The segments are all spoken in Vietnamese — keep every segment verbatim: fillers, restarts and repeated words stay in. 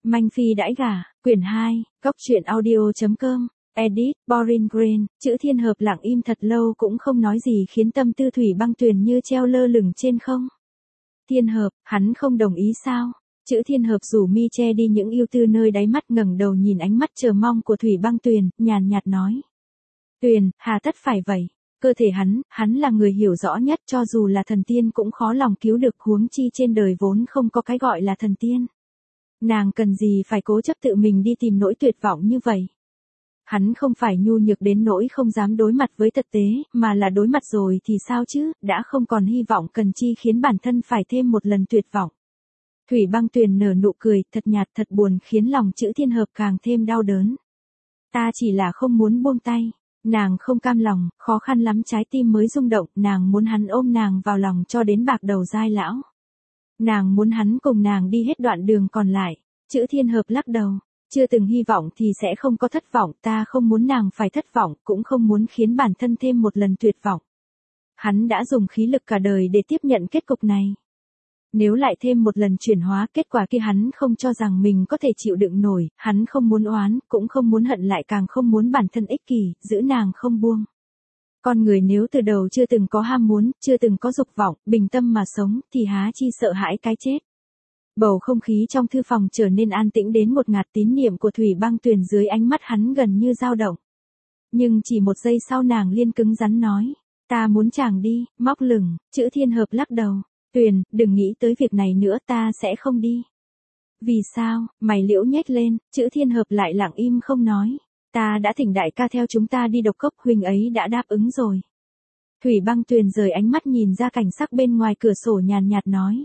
Manh Phi đãi gả, quyển hai, Cóc truyện audio chấm com, edit, Boring Green, Chữ Thiên Hợp lặng im thật lâu cũng không nói gì khiến tâm tư Thủy Băng Tuyền như treo lơ lửng trên không. Thiên Hợp, hắn không đồng ý sao? Chữ Thiên Hợp rủ mi che đi những ưu tư nơi đáy mắt, ngẩng đầu nhìn ánh mắt chờ mong của Thủy Băng Tuyền, nhàn nhạt nói. Tuyền, hà tất phải vậy? Cơ thể hắn, hắn là người hiểu rõ nhất, cho dù là thần tiên cũng khó lòng cứu được, huống chi trên đời vốn không có cái gọi là thần tiên. Nàng cần gì phải cố chấp tự mình đi tìm nỗi tuyệt vọng như vậy? Hắn không phải nhu nhược đến nỗi không dám đối mặt với thực tế, mà là đối mặt rồi thì sao chứ, đã không còn hy vọng cần chi khiến bản thân phải thêm một lần tuyệt vọng. Thủy Băng Tuyền nở nụ cười, thật nhạt thật buồn, khiến lòng Chữ Thiên Hợp càng thêm đau đớn. Ta chỉ là không muốn buông tay. Nàng không cam lòng, khó khăn lắm trái tim mới rung động, nàng muốn hắn ôm nàng vào lòng cho đến bạc đầu dai lão. Nàng muốn hắn cùng nàng đi hết đoạn đường còn lại. Chữ Thiên Hợp lắc đầu, chưa từng hy vọng thì sẽ không có thất vọng, ta không muốn nàng phải thất vọng, cũng không muốn khiến bản thân thêm một lần tuyệt vọng. Hắn đã dùng khí lực cả đời để tiếp nhận kết cục này. Nếu lại thêm một lần chuyển hóa, kết quả kia hắn không cho rằng mình có thể chịu đựng nổi, hắn không muốn oán, cũng không muốn hận, lại càng không muốn bản thân ích kỷ, giữ nàng không buông. Con người nếu từ đầu chưa từng có ham muốn, chưa từng có dục vọng, bình tâm mà sống, thì há chi sợ hãi cái chết. Bầu không khí trong thư phòng trở nên an tĩnh đến một ngạt, tín niệm của Thủy Băng Tuyền dưới ánh mắt hắn gần như dao động. Nhưng chỉ một giây sau nàng liên cứng rắn nói, ta muốn chàng đi, móc lửng. Chữ Thiên Hợp lắc đầu. Tuyền, đừng nghĩ tới việc này nữa, ta sẽ không đi. Vì sao? Mày liễu nhếch lên, Chữ Thiên Hợp lại lặng im không nói. Ta đã thỉnh đại ca theo chúng ta đi độc cốc, huynh ấy đã đáp ứng rồi. Thủy Băng Tuyền rời ánh mắt nhìn ra cảnh sắc bên ngoài cửa sổ, nhàn nhạt nói.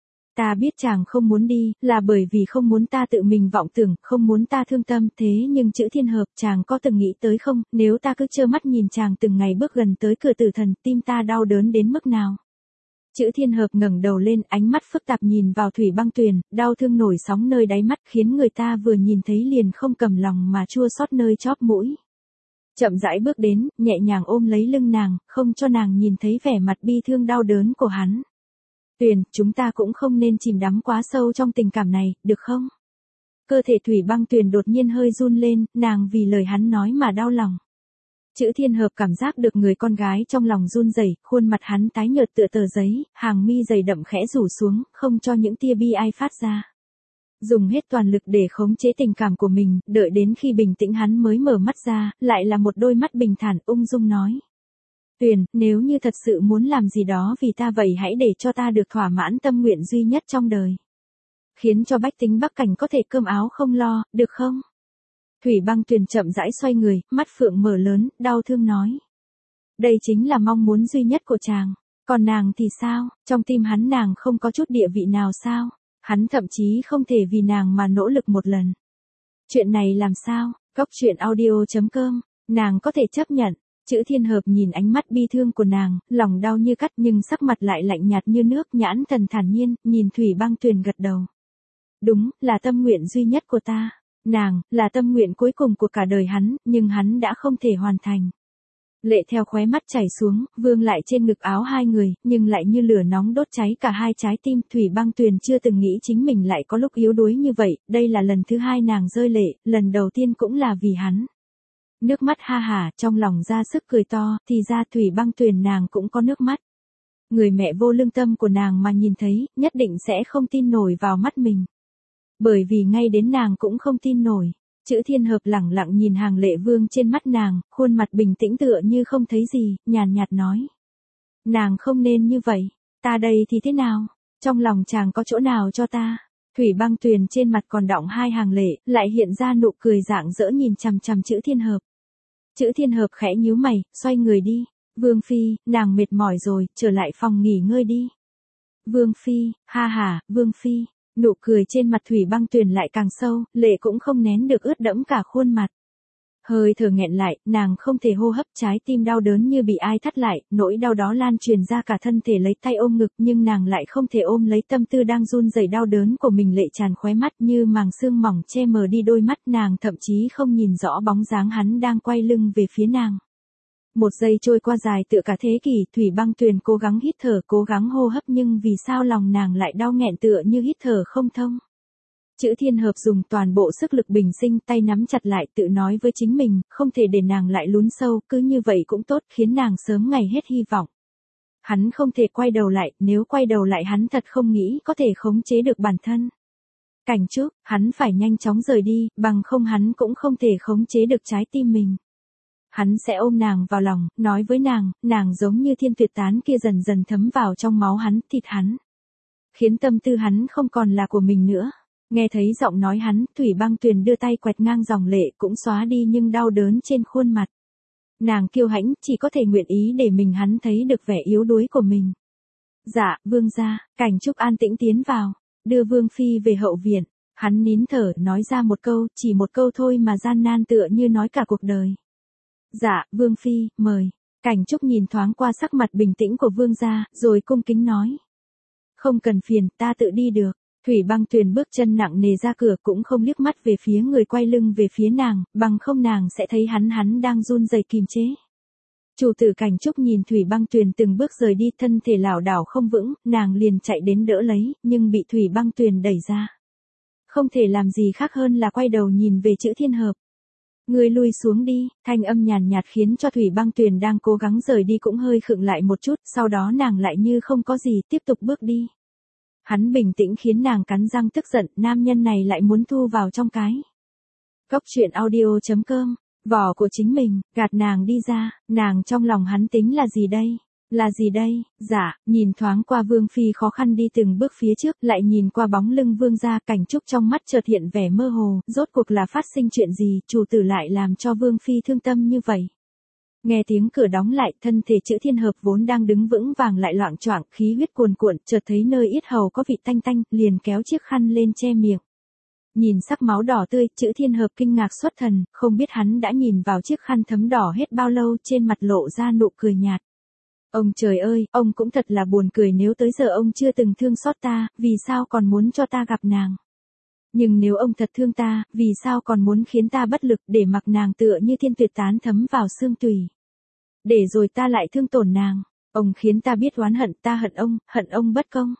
Ta biết chàng không muốn đi, là bởi vì không muốn ta tự mình vọng tưởng, không muốn ta thương tâm, thế nhưng Chữ Thiên Hợp, chàng có từng nghĩ tới không, nếu ta cứ trơ mắt nhìn chàng từng ngày bước gần tới cửa tử thần, tim ta đau đớn đến mức nào? Chữ Thiên Hợp ngẩng đầu lên, ánh mắt phức tạp nhìn vào Thủy Băng Tuyền, đau thương nổi sóng nơi đáy mắt, khiến người ta vừa nhìn thấy liền không cầm lòng mà chua xót nơi chóp mũi. Chậm rãi bước đến, nhẹ nhàng ôm lấy lưng nàng, không cho nàng nhìn thấy vẻ mặt bi thương đau đớn của hắn. Tuyền, chúng ta cũng không nên chìm đắm quá sâu trong tình cảm này, được không? Cơ thể Thủy Băng Tuyền đột nhiên hơi run lên, nàng vì lời hắn nói mà đau lòng. Chữ Thiên Hợp cảm giác được người con gái trong lòng run rẩy, khuôn mặt hắn tái nhợt tựa tờ giấy, hàng mi dày đậm khẽ rủ xuống, không cho những tia bi ai phát ra. Dùng hết toàn lực để khống chế tình cảm của mình, đợi đến khi bình tĩnh hắn mới mở mắt ra, lại là một đôi mắt bình thản, ung dung nói. Tuyền, nếu như thật sự muốn làm gì đó vì ta, vậy hãy để cho ta được thỏa mãn tâm nguyện duy nhất trong đời. Khiến cho bách tính Bắc Cảnh có thể cơm áo không lo, được không? Thủy Băng Tuyền chậm rãi xoay người, mắt phượng mở lớn, đau thương nói. Đây chính là mong muốn duy nhất của chàng. Còn nàng thì sao? Trong tim hắn nàng không có chút địa vị nào sao? Hắn thậm chí không thể vì nàng mà nỗ lực một lần. Chuyện này làm sao? Cóc truyện audio chấm com, nàng có thể chấp nhận. Chữ Thiên Hợp nhìn ánh mắt bi thương của nàng, lòng đau như cắt nhưng sắc mặt lại lạnh nhạt như nước, nhãn thần thản nhiên, nhìn Thủy Băng Tuyền gật đầu. Đúng, là tâm nguyện duy nhất của ta. Nàng, là tâm nguyện cuối cùng của cả đời hắn, nhưng hắn đã không thể hoàn thành. Lệ theo khóe mắt chảy xuống, vương lại trên ngực áo hai người, nhưng lại như lửa nóng đốt cháy cả hai trái tim. Thủy Băng Tuyền chưa từng nghĩ chính mình lại có lúc yếu đuối như vậy, đây là lần thứ hai nàng rơi lệ, lần đầu tiên cũng là vì hắn. Nước mắt ha hả, trong lòng ra sức cười to, thì ra Thủy Băng Tuyền nàng cũng có nước mắt. Người mẹ vô lương tâm của nàng mà nhìn thấy, nhất định sẽ không tin nổi vào mắt mình. Bởi vì ngay đến nàng cũng không tin nổi. Chữ Thiên Hợp lẳng lặng nhìn hàng lệ vương trên mắt nàng, khuôn mặt bình tĩnh tựa như không thấy gì, nhàn nhạt nói. Nàng không nên như vậy, ta đây thì thế nào? Trong lòng chàng có chỗ nào cho ta? Thủy Băng Tuyền trên mặt còn đọng hai hàng lệ, lại hiện ra nụ cười rạng rỡ nhìn chằm chằm Chữ Thiên Hợp. Chữ Thiên Hợp khẽ nhíu mày, xoay người đi. Vương Phi, nàng mệt mỏi rồi, trở lại phòng nghỉ ngơi đi. Vương Phi, ha ha, Vương Phi. Nụ cười trên mặt Thủy Băng Tuyền lại càng sâu, lệ cũng không nén được ướt đẫm cả khuôn mặt. Hơi thở nghẹn lại, nàng không thể hô hấp, trái tim đau đớn như bị ai thắt lại, nỗi đau đó lan truyền ra cả thân thể, lấy tay ôm ngực nhưng nàng lại không thể ôm lấy tâm tư đang run rẩy đau đớn của mình, lệ tràn khóe mắt như màng sương mỏng che mờ đi đôi mắt, nàng thậm chí không nhìn rõ bóng dáng hắn đang quay lưng về phía nàng. Một giây trôi qua dài tựa cả thế kỷ, Thủy Băng Tuyền cố gắng hít thở, cố gắng hô hấp nhưng vì sao lòng nàng lại đau nghẹn tựa như hít thở không thông. Chữ Thiên Hợp dùng toàn bộ sức lực bình sinh, tay nắm chặt lại, tự nói với chính mình, không thể để nàng lại lún sâu, cứ như vậy cũng tốt, khiến nàng sớm ngày hết hy vọng. Hắn không thể quay đầu lại, nếu quay đầu lại hắn thật không nghĩ có thể khống chế được bản thân. Cảnh Trúc, hắn phải nhanh chóng rời đi, bằng không hắn cũng không thể khống chế được trái tim mình. Hắn sẽ ôm nàng vào lòng, nói với nàng, nàng giống như thiên tuyệt tán kia dần dần thấm vào trong máu hắn, thịt hắn. Khiến tâm tư hắn không còn là của mình nữa. Nghe thấy giọng nói hắn, Thủy Băng Tuyền đưa tay quẹt ngang dòng lệ cũng xóa đi nhưng đau đớn trên khuôn mặt. Nàng kiêu hãnh, chỉ có thể nguyện ý để mình hắn thấy được vẻ yếu đuối của mình. Dạ, vương gia. Cảnh Trúc an tĩnh tiến vào, đưa vương phi về hậu viện. Hắn nín thở, nói ra một câu, chỉ một câu thôi mà gian nan tựa như nói cả cuộc đời. Dạ, vương phi, mời. Cảnh Trúc nhìn thoáng qua sắc mặt bình tĩnh của vương gia, rồi cung kính nói. Không cần phiền, ta tự đi được. Thủy Băng Tuyền bước chân nặng nề ra cửa cũng không liếc mắt về phía người quay lưng về phía nàng, bằng không nàng sẽ thấy hắn hắn đang run rẩy kìm chế. Chủ tử Cảnh Trúc nhìn Thủy Băng Tuyền từng bước rời đi, thân thể lảo đảo không vững, nàng liền chạy đến đỡ lấy, nhưng bị Thủy Băng Tuyền đẩy ra. Không thể làm gì khác hơn là quay đầu nhìn về Chữ Thiên Hợp. Người lui xuống đi, thanh âm nhàn nhạt khiến cho Thủy Băng Tuyền đang cố gắng rời đi cũng hơi khựng lại một chút, sau đó nàng lại như không có gì, tiếp tục bước đi. Hắn bình tĩnh khiến nàng cắn răng tức giận, nam nhân này lại muốn thu vào trong cái. Cốc truyện audio chấm com, vỏ của chính mình, gạt nàng đi ra, nàng trong lòng hắn tính là gì đây? Là gì đây? Dạ, nhìn thoáng qua Vương Phi khó khăn đi từng bước phía trước, lại nhìn qua bóng lưng Vương gia, Cảnh Trúc trong mắt chợt hiện vẻ mơ hồ, rốt cuộc là phát sinh chuyện gì, chủ tử lại làm cho Vương Phi thương tâm như vậy. Nghe tiếng cửa đóng lại, thân thể Chữ Thiên Hợp vốn đang đứng vững vàng lại loạng choạng, khí huyết cuồn cuộn, chợt thấy nơi yết hầu có vị tanh tanh, liền kéo chiếc khăn lên che miệng. Nhìn sắc máu đỏ tươi, Chữ Thiên Hợp kinh ngạc xuất thần, không biết hắn đã nhìn vào chiếc khăn thấm đỏ hết bao lâu, trên mặt lộ ra nụ cười nhạt. Ông trời ơi, ông cũng thật là buồn cười, nếu tới giờ ông chưa từng thương xót ta, vì sao còn muốn cho ta gặp nàng? Nhưng nếu ông thật thương ta, vì sao còn muốn khiến ta bất lực để mặc nàng tựa như thiên tuyệt tán thấm vào xương tủy? Để rồi ta lại thương tổn nàng. Ông khiến ta biết oán hận, ta hận ông, hận ông bất công.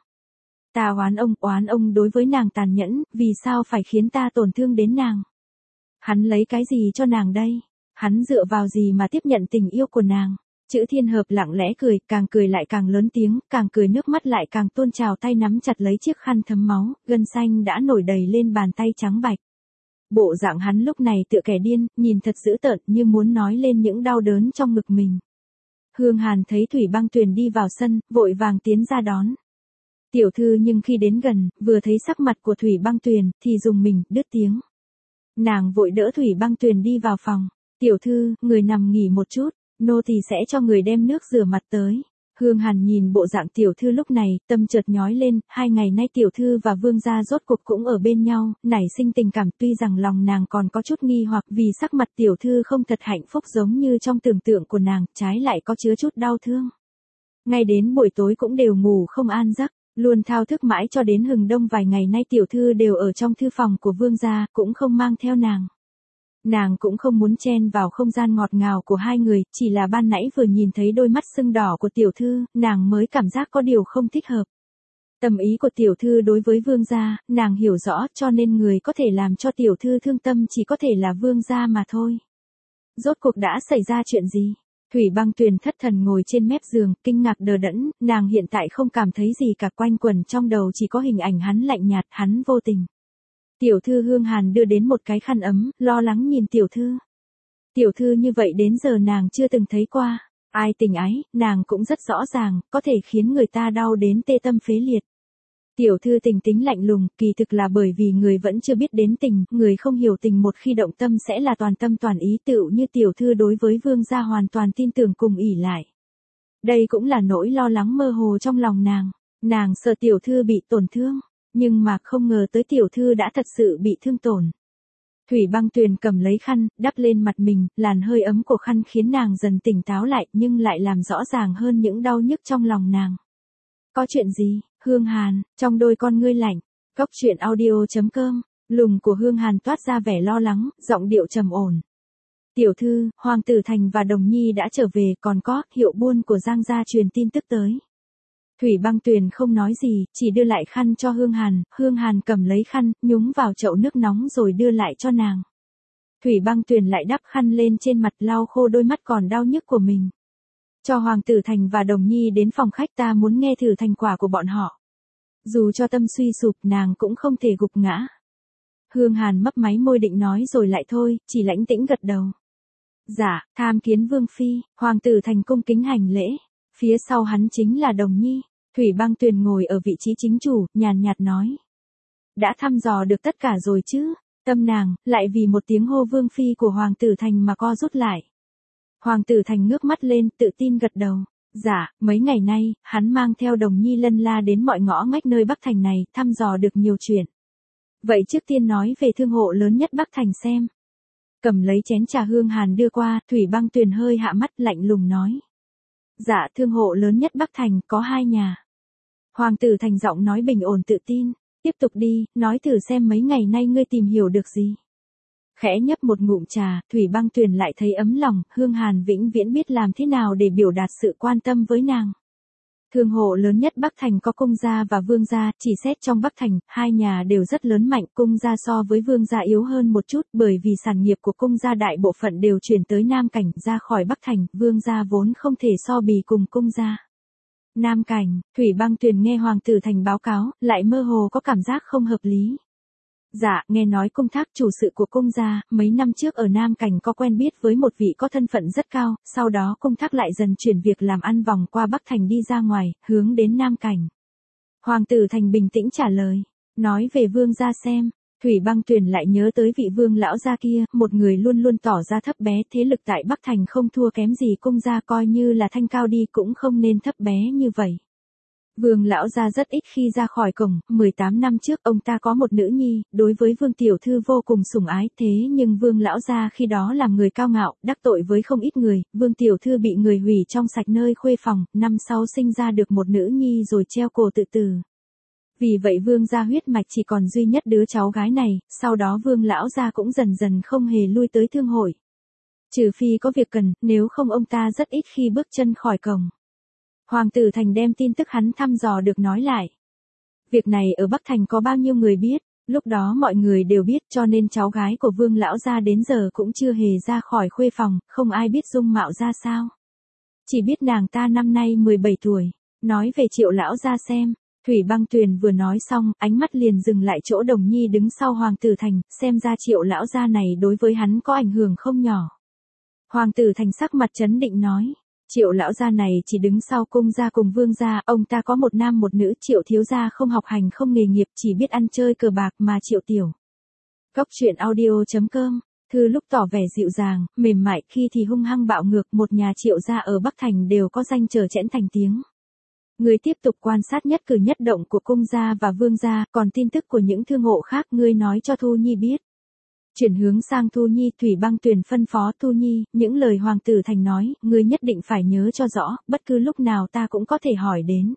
Ta oán ông, oán ông đối với nàng tàn nhẫn, vì sao phải khiến ta tổn thương đến nàng? Hắn lấy cái gì cho nàng đây? Hắn dựa vào gì mà tiếp nhận tình yêu của nàng? Chữ Thiên Hợp lặng lẽ cười, càng cười lại càng lớn tiếng, càng cười nước mắt lại càng tuôn trào, tay nắm chặt lấy chiếc khăn thấm máu, gân xanh đã nổi đầy lên bàn tay trắng bạch. Bộ dạng hắn lúc này tựa kẻ điên, nhìn thật dữ tợn như muốn nói lên những đau đớn trong ngực mình. Hương Hàn thấy Thủy Băng Tuyền đi vào sân, vội vàng tiến ra đón. Tiểu thư nhưng khi đến gần, vừa thấy sắc mặt của Thủy Băng Tuyền, thì dùng mình, đứt tiếng. Nàng vội đỡ Thủy Băng Tuyền đi vào phòng. Tiểu thư, người nằm nghỉ một chút, nô tỳ sẽ cho người đem nước rửa mặt tới. Hương Hàn nhìn bộ dạng tiểu thư lúc này, tâm chợt nhói lên, hai ngày nay tiểu thư và vương gia rốt cuộc cũng ở bên nhau, nảy sinh tình cảm, tuy rằng lòng nàng còn có chút nghi hoặc vì sắc mặt tiểu thư không thật hạnh phúc giống như trong tưởng tượng của nàng, trái lại có chứa chút đau thương. Ngay đến buổi tối cũng đều ngủ không an giấc, luôn thao thức mãi cho đến hừng đông vài ngày nay tiểu thư đều ở trong thư phòng của vương gia, cũng không mang theo nàng. Nàng cũng không muốn chen vào không gian ngọt ngào của hai người, chỉ là ban nãy vừa nhìn thấy đôi mắt sưng đỏ của tiểu thư, nàng mới cảm giác có điều không thích hợp. Tâm ý của tiểu thư đối với vương gia, nàng hiểu rõ, cho nên người có thể làm cho tiểu thư thương tâm chỉ có thể là vương gia mà thôi. Rốt cuộc đã xảy ra chuyện gì? Thủy Băng Tuyền thất thần ngồi trên mép giường, kinh ngạc đờ đẫn, nàng hiện tại không cảm thấy gì cả, quanh quẩn trong đầu chỉ có hình ảnh hắn lạnh nhạt, hắn vô tình. Tiểu thư Hương Hàn đưa đến một cái khăn ấm, lo lắng nhìn tiểu thư. Tiểu thư như vậy đến giờ nàng chưa từng thấy qua. Ai tình ái, nàng cũng rất rõ ràng, có thể khiến người ta đau đến tê tâm phế liệt. Tiểu thư tình tính lạnh lùng, kỳ thực là bởi vì người vẫn chưa biết đến tình, người không hiểu tình một khi động tâm sẽ là toàn tâm toàn ý, tựu như tiểu thư đối với vương gia hoàn toàn tin tưởng cùng ỷ lại. Đây cũng là nỗi lo lắng mơ hồ trong lòng nàng. Nàng sợ tiểu thư bị tổn thương. Nhưng mà không ngờ tới tiểu thư đã thật sự bị thương tổn. Thủy Băng Tuyền cầm lấy khăn, đắp lên mặt mình, làn hơi ấm của khăn khiến nàng dần tỉnh táo lại, nhưng lại làm rõ ràng hơn những đau nhức trong lòng nàng. Có chuyện gì? Hương Hàn, trong đôi con ngươi lạnh. Cốc truyện audio chấm com, lùng của Hương Hàn toát ra vẻ lo lắng, giọng điệu trầm ổn. Tiểu thư, Hoàng tử Thành và Đồng Nhi đã trở về, còn có, hiệu buôn của Giang gia truyền tin tức tới. Thủy Băng Tuyền không nói gì, chỉ đưa lại khăn cho Hương Hàn, Hương Hàn cầm lấy khăn, nhúng vào chậu nước nóng rồi đưa lại cho nàng. Thủy Băng Tuyền lại đắp khăn lên trên mặt lau khô đôi mắt còn đau nhức của mình. Cho Hoàng Tử Thành và Đồng Nhi đến phòng khách, ta muốn nghe thử thành quả của bọn họ. Dù cho tâm suy sụp nàng cũng không thể gục ngã. Hương Hàn mấp máy môi định nói rồi lại thôi, chỉ lãnh tĩnh gật đầu. Dạ, tham kiến Vương Phi. Hoàng Tử Thành cung kính hành lễ. Phía sau hắn chính là Đồng Nhi. Thủy Băng Tuyền ngồi ở vị trí chính chủ, nhàn nhạt nói. Đã thăm dò được tất cả rồi chứ? Tâm nàng, lại vì một tiếng hô Vương Phi của Hoàng Tử Thành mà co rút lại. Hoàng Tử Thành ngước mắt lên, tự tin gật đầu. Dạ, mấy ngày nay, hắn mang theo Đồng Nhi lân la đến mọi ngõ ngách nơi Bắc Thành này, thăm dò được nhiều chuyện. Vậy trước tiên nói về thương hộ lớn nhất Bắc Thành xem. Cầm lấy chén trà Hương Hàn đưa qua, Thủy Băng Tuyền hơi hạ mắt lạnh lùng nói. Dạ, thương hộ lớn nhất Bắc Thành có hai nhà. Hoàng Tử Thành giọng nói bình ổn tự tin. Tiếp tục đi, nói thử xem mấy ngày nay ngươi tìm hiểu được gì. Khẽ nhấp một ngụm trà, Thủy Băng Tuyền lại thấy ấm lòng, Hương Hàn vĩnh viễn biết làm thế nào để biểu đạt sự quan tâm với nàng. Thương hộ lớn nhất Bắc Thành có Cung gia và Vương gia, chỉ xét trong Bắc Thành, hai nhà đều rất lớn mạnh, Cung gia so với Vương gia yếu hơn một chút, bởi vì sản nghiệp của Cung gia đại bộ phận đều chuyển tới Nam Cảnh, ra khỏi Bắc Thành, Vương gia vốn không thể so bì cùng Cung gia. Nam Cảnh, Thủy Băng Tuyền nghe Hoàng Tử Thành báo cáo, lại mơ hồ có cảm giác không hợp lý. Dạ, nghe nói Cung Thác chủ sự của Cung gia, mấy năm trước ở Nam Cảnh có quen biết với một vị có thân phận rất cao, sau đó Cung Thác lại dần chuyển việc làm ăn vòng qua Bắc Thành đi ra ngoài, hướng đến Nam Cảnh. Hoàng Tử Thành bình tĩnh trả lời, nói về Vương gia xem. Thủy Băng Tuyền lại nhớ tới vị Vương lão gia kia, một người luôn luôn tỏ ra thấp bé, thế lực tại Bắc Thành không thua kém gì Cung gia, coi như là thanh cao đi cũng không nên thấp bé như vậy. Vương lão gia rất ít khi ra khỏi cổng, mười tám năm trước ông ta có một nữ nhi, đối với Vương tiểu thư vô cùng sủng ái, thế nhưng Vương lão gia khi đó làm người cao ngạo, đắc tội với không ít người, Vương tiểu thư bị người hủy trong sạch nơi khuê phòng, năm sau sinh ra được một nữ nhi rồi treo cổ tự tử. Vì vậy Vương gia huyết mạch chỉ còn duy nhất đứa cháu gái này, sau đó Vương lão gia cũng dần dần không hề lui tới thương hội. Trừ phi có việc cần, nếu không ông ta rất ít khi bước chân khỏi cổng. Hoàng Tử Thành đem tin tức hắn thăm dò được nói lại. Việc này ở Bắc Thành có bao nhiêu người biết, lúc đó mọi người đều biết, cho nên cháu gái của Vương lão gia đến giờ cũng chưa hề ra khỏi khuê phòng, không ai biết dung mạo ra sao. Chỉ biết nàng ta năm nay mười bảy tuổi, nói về Triệu lão gia xem. Thủy Băng Tuyền vừa nói xong, ánh mắt liền dừng lại chỗ Đồng Nhi đứng sau Hoàng Tử Thành, xem ra Triệu lão gia này đối với hắn có ảnh hưởng không nhỏ. Hoàng Tử Thành sắc mặt trấn định nói, Triệu lão gia này chỉ đứng sau Cung gia cùng Vương gia, ông ta có một nam một nữ, Triệu thiếu gia không học hành không nghề nghiệp, chỉ biết ăn chơi cờ bạc mà Triệu tiểu. Góc truyện audio chấm com, thư lúc tỏ vẻ dịu dàng, mềm mại, khi thì hung hăng bạo ngược, một nhà Triệu gia ở Bắc Thành đều có danh trở chẽn thành tiếng. Ngươi tiếp tục quan sát nhất cử nhất động của Cung gia và Vương gia, còn tin tức của những thương hộ khác ngươi nói cho Thu Nhi biết. Chuyển hướng sang Thu Nhi, Thủy Băng Tuyền phân phó Thu Nhi, những lời Hoàng Tử Thành nói, ngươi nhất định phải nhớ cho rõ, bất cứ lúc nào ta cũng có thể hỏi đến.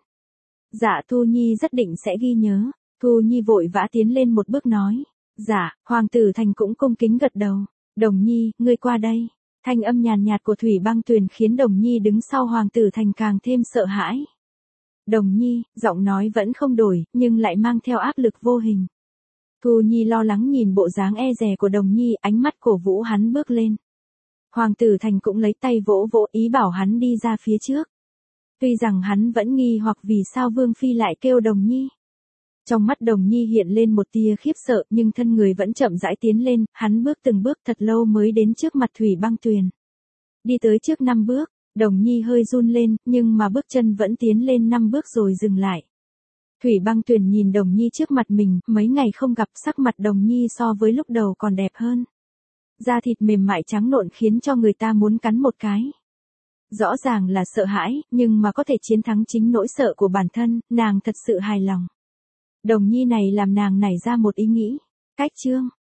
Dạ, Thu Nhi rất định sẽ ghi nhớ. Thu Nhi vội vã tiến lên một bước nói. Dạ, Hoàng Tử Thành cũng cung kính gật đầu. Đồng Nhi, ngươi qua đây. Thanh âm nhàn nhạt của Thủy Băng Tuyền khiến Đồng Nhi đứng sau Hoàng Tử Thành càng thêm sợ hãi. Đồng Nhi, giọng nói vẫn không đổi, nhưng lại mang theo áp lực vô hình. Thu Nhi lo lắng nhìn bộ dáng e dè của Đồng Nhi, ánh mắt cổ vũ hắn bước lên. Hoàng Tử Thành cũng lấy tay vỗ vỗ ý bảo hắn đi ra phía trước. Tuy rằng hắn vẫn nghi hoặc vì sao Vương Phi lại kêu Đồng Nhi. Trong mắt Đồng Nhi hiện lên một tia khiếp sợ, nhưng thân người vẫn chậm rãi tiến lên, hắn bước từng bước thật lâu mới đến trước mặt Thủy Băng Tuyền. Đi tới trước năm bước, Đồng Nhi hơi run lên, nhưng mà bước chân vẫn tiến lên năm bước rồi dừng lại. Thủy Băng Tuyền nhìn Đồng Nhi trước mặt mình, mấy ngày không gặp, sắc mặt Đồng Nhi so với lúc đầu còn đẹp hơn. Da thịt mềm mại trắng nộn khiến cho người ta muốn cắn một cái. Rõ ràng là sợ hãi, nhưng mà có thể chiến thắng chính nỗi sợ của bản thân, nàng thật sự hài lòng. Đồng Nhi này làm nàng nảy ra một ý nghĩ. Cách chương,